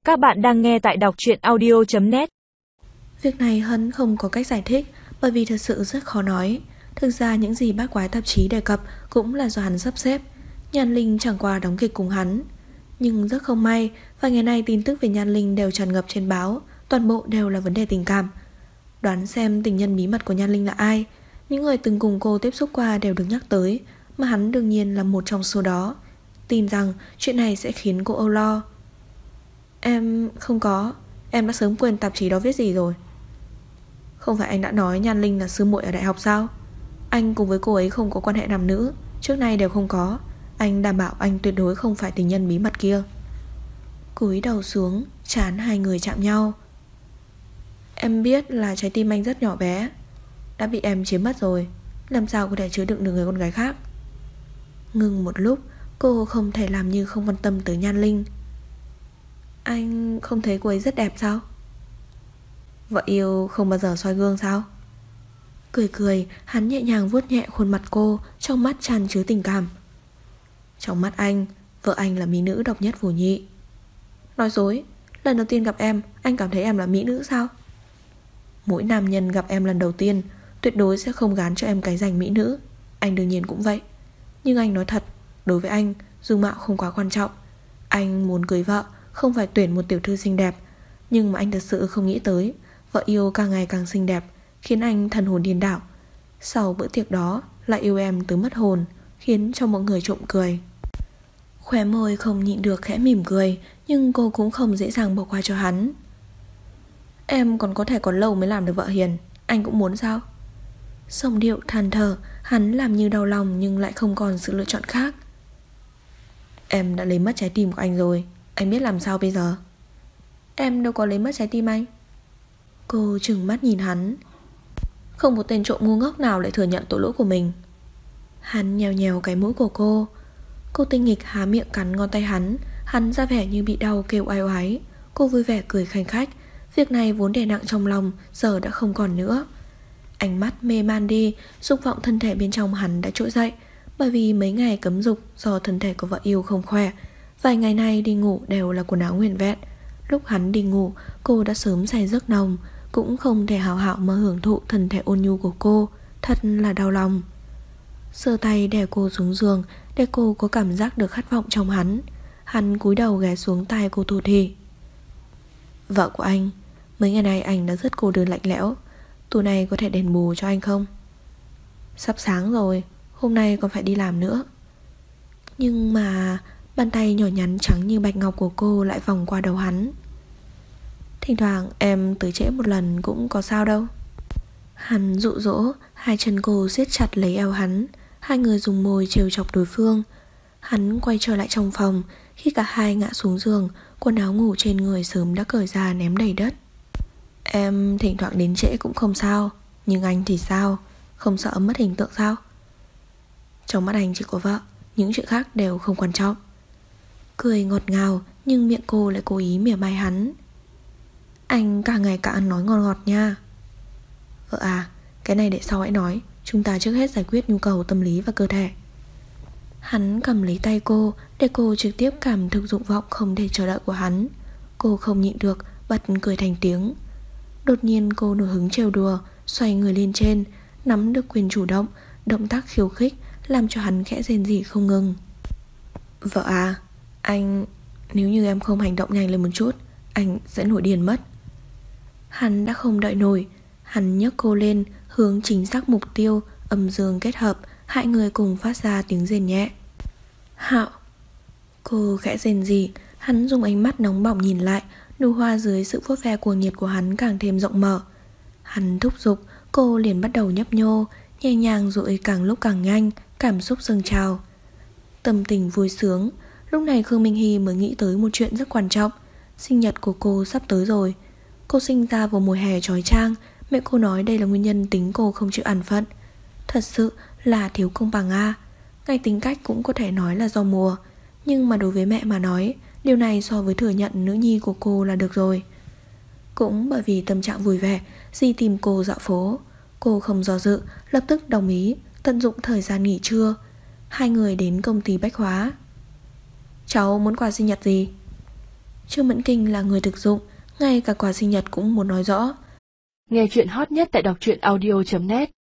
Các bạn đang nghe tại đọc truyện audio.net. Việc này Hân không có cách giải thích, bởi vì thật sự rất khó nói. Thực ra những gì bát quái tạp chí đề cập cũng là do hắn sắp xếp. Nhan Linh chẳng qua đóng kịch cùng hắn. Nhưng rất không may, vài ngày nay tin tức về Nhan Linh đều tràn ngập trên báo, toàn bộ đều là vấn đề tình cảm. Đoán xem tình nhân bí mật của Nhan Linh là ai. Những người từng cùng cô tiếp xúc qua đều được nhắc tới, mà hắn đương nhiên là một trong số đó. Tin rằng chuyện này sẽ khiến cô âu lo. Em không có, em đã sớm quên tạp chí đó viết gì rồi. Không phải anh đã nói Nhan Linh là sư muội ở đại học sao? Anh cùng với cô ấy không có quan hệ nam nữ, trước nay đều không có. Anh đảm bảo anh tuyệt đối không phải tình nhân bí mật kia. Cúi đầu xuống, trán hai người chạm nhau. Em biết là trái tim anh rất nhỏ bé, đã bị em chiếm mất rồi, làm sao có thể chứa đựng được người con gái khác. Ngừng một lúc, cô không thể làm như không quan tâm tới Nhan Linh. Anh không thấy cô ấy rất đẹp sao? Vợ yêu không bao giờ soi gương sao? Cười cười, hắn nhẹ nhàng vuốt nhẹ khuôn mặt cô, trong mắt tràn chứa tình cảm. Trong mắt anh, vợ anh là mỹ nữ độc nhất vô nhị. Nói dối, lần đầu tiên gặp em, anh cảm thấy em là mỹ nữ sao? Mỗi nam nhân gặp em lần đầu tiên tuyệt đối sẽ không gán cho em cái danh mỹ nữ. Anh đương nhiên cũng vậy. Nhưng anh nói thật, đối với anh, dung mạo không quá quan trọng. Anh muốn cưới vợ, không phải tuyển một tiểu thư xinh đẹp. Nhưng mà anh thật sự không nghĩ tới vợ yêu càng ngày càng xinh đẹp, khiến anh thần hồn điên đảo. Sau bữa tiệc đó lại yêu em tới mất hồn, khiến cho mọi người trộm cười. Khóe môi không nhịn được khẽ mỉm cười, nhưng cô cũng không dễ dàng bỏ qua cho hắn. Em còn có thể còn lâu mới làm được vợ hiền, anh cũng muốn sao? Giọng điệu than thở, hắn làm như đau lòng nhưng lại không còn sự lựa chọn khác. Em đã lấy mất trái tim của anh rồi, anh biết làm sao bây giờ? Em đâu có lấy mất trái tim anh. Cô trừng mắt nhìn hắn. Không một tên trộm ngu ngốc nào lại thừa nhận tội lỗi của mình. Hắn nhèo nhèo cái mũi của cô. Cô tinh nghịch há miệng cắn ngón tay hắn. Hắn ra vẻ như bị đau kêu oai oái. Cô vui vẻ cười khanh khách. Việc này vốn đè nặng trong lòng, giờ đã không còn nữa. Ánh mắt mê man đi, dục vọng thân thể bên trong hắn đã trỗi dậy. Bởi vì mấy ngày cấm dục do thân thể của vợ yêu không khỏe. Vài ngày nay đi ngủ đều là quần áo nguyên vẹn. Lúc hắn đi ngủ, cô đã sớm say giấc nồng, cũng không thể hào hảo mà hưởng thụ thân thể ôn nhu của cô. Thật là đau lòng. Giơ tay đè cô xuống giường, để cô có cảm giác được khát vọng trong hắn. Hắn cúi đầu ghé xuống tai cô thủ thỉ. Vợ của anh, mấy ngày nay anh đã rất cô đơn lạnh lẽo. Tối nay có thể đền bù cho anh không? Sắp sáng rồi, hôm nay còn phải đi làm nữa. Nhưng mà bàn tay nhỏ nhắn trắng như bạch ngọc của cô lại vòng qua đầu hắn. Thỉnh thoảng em tới trễ một lần cũng có sao đâu. Hắn dụ dỗ, hai chân cô siết chặt lấy eo hắn. Hai người dùng môi trêu chọc đối phương. Hắn quay trở lại trong phòng. Khi cả hai ngã xuống giường, quần áo ngủ trên người sớm đã cởi ra ném đầy đất. Em thỉnh thoảng đến trễ cũng không sao, nhưng anh thì sao? Không sợ mất hình tượng sao? Trong mắt anh chỉ có vợ, những chuyện khác đều không quan trọng. Cười ngọt ngào, nhưng miệng cô lại cố ý mỉa mai hắn. Anh càng ngày càng nói ngọt ngọt nha. Vợ à, cái này để sau hãy nói. Chúng ta trước hết giải quyết nhu cầu tâm lý và cơ thể. Hắn cầm lấy tay cô, để cô trực tiếp cảm thực dục vọng không thể chờ đợi của hắn. Cô không nhịn được, bật cười thành tiếng. Đột nhiên cô nổi hứng trêu đùa, xoay người lên trên, nắm được quyền chủ động, động tác khiêu khích, làm cho hắn khẽ rên rỉ không ngừng. Vợ à, anh... Nếu như em không hành động nhanh lên một chút, anh sẽ nổi điên mất. Hắn đã không đợi nổi. Hắn nhấc cô lên, hướng chính xác mục tiêu, âm dương kết hợp, hai người cùng phát ra tiếng rên nhẹ. Hạo. Cô khẽ rên rỉ. Hắn dùng ánh mắt nóng bỏng nhìn lại. Nụ hoa dưới sự vuốt ve cuồng nhiệt của hắn càng thêm rộng mở. Hắn thúc giục, cô liền bắt đầu nhấp nhô, nhẹ nhàng rồi càng lúc càng nhanh, cảm xúc dâng trào. Tâm tình vui sướng. Lúc này Khương Minh Hy mới nghĩ tới một chuyện rất quan trọng. Sinh nhật của cô sắp tới rồi. Cô sinh ra vào mùa hè chói chang. Mẹ cô nói đây là nguyên nhân tính cô không chịu an phận. Thật sự là thiếu công bằng a. Ngay tính cách cũng có thể nói là do mùa. Nhưng mà đối với mẹ mà nói, điều này so với thừa nhận nữ nhi của cô là được rồi. Cũng bởi vì tâm trạng vui vẻ, Di tìm cô dạo phố. Cô không do dự, lập tức đồng ý, tận dụng thời gian nghỉ trưa. Hai người đến công ty bách hóa. Cháu muốn quà sinh nhật gì? Trương Mẫn Kinh là người thực dụng, ngay cả quà sinh nhật cũng muốn nói rõ. Nghe chuyện hot nhất tại đọc truyện audio.net